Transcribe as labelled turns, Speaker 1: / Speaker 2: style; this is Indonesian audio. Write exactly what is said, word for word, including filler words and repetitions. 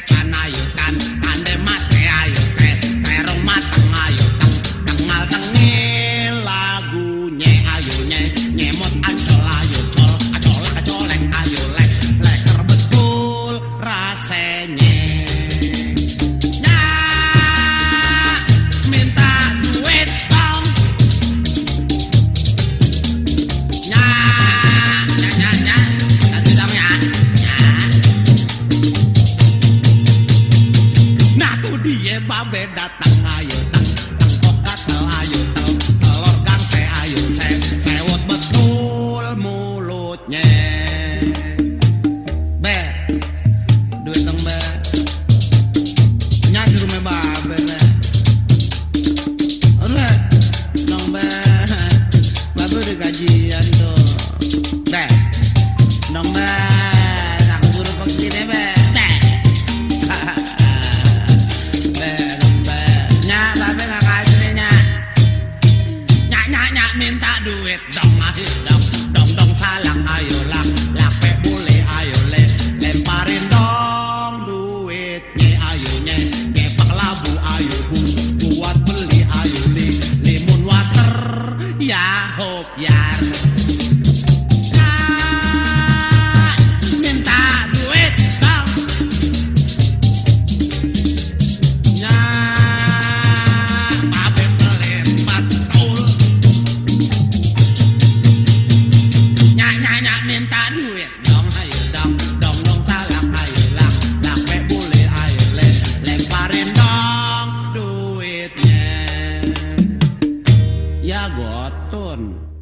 Speaker 1: pan ayo tan ande mate ayo teh terong mateng ayo teng tengal tengil lagunya ayo nye nyemot ancol ayo col acol acoleng ayo lek leker betul rasanya. Dia babe datang ayo tang tengkok gatel ayo tel telur gangse ayo se sewot betul mulutnya be duit dong be nyari rumah babe be udah dong be babe udah gajian tuh be dong be aku buru pergi deh be minta duit dong ayo dong dong dong salang ayo lak lape boleh ayo le lemparin dong duitnya ayo nye ngepak labu ayo bu buat beli ayo li limun water ya hop yar nah, minta duit dong minta duit dong ayo dong dong dong salam ayo lak lape boleh ayo le lemparin dong duitnya ya gotun.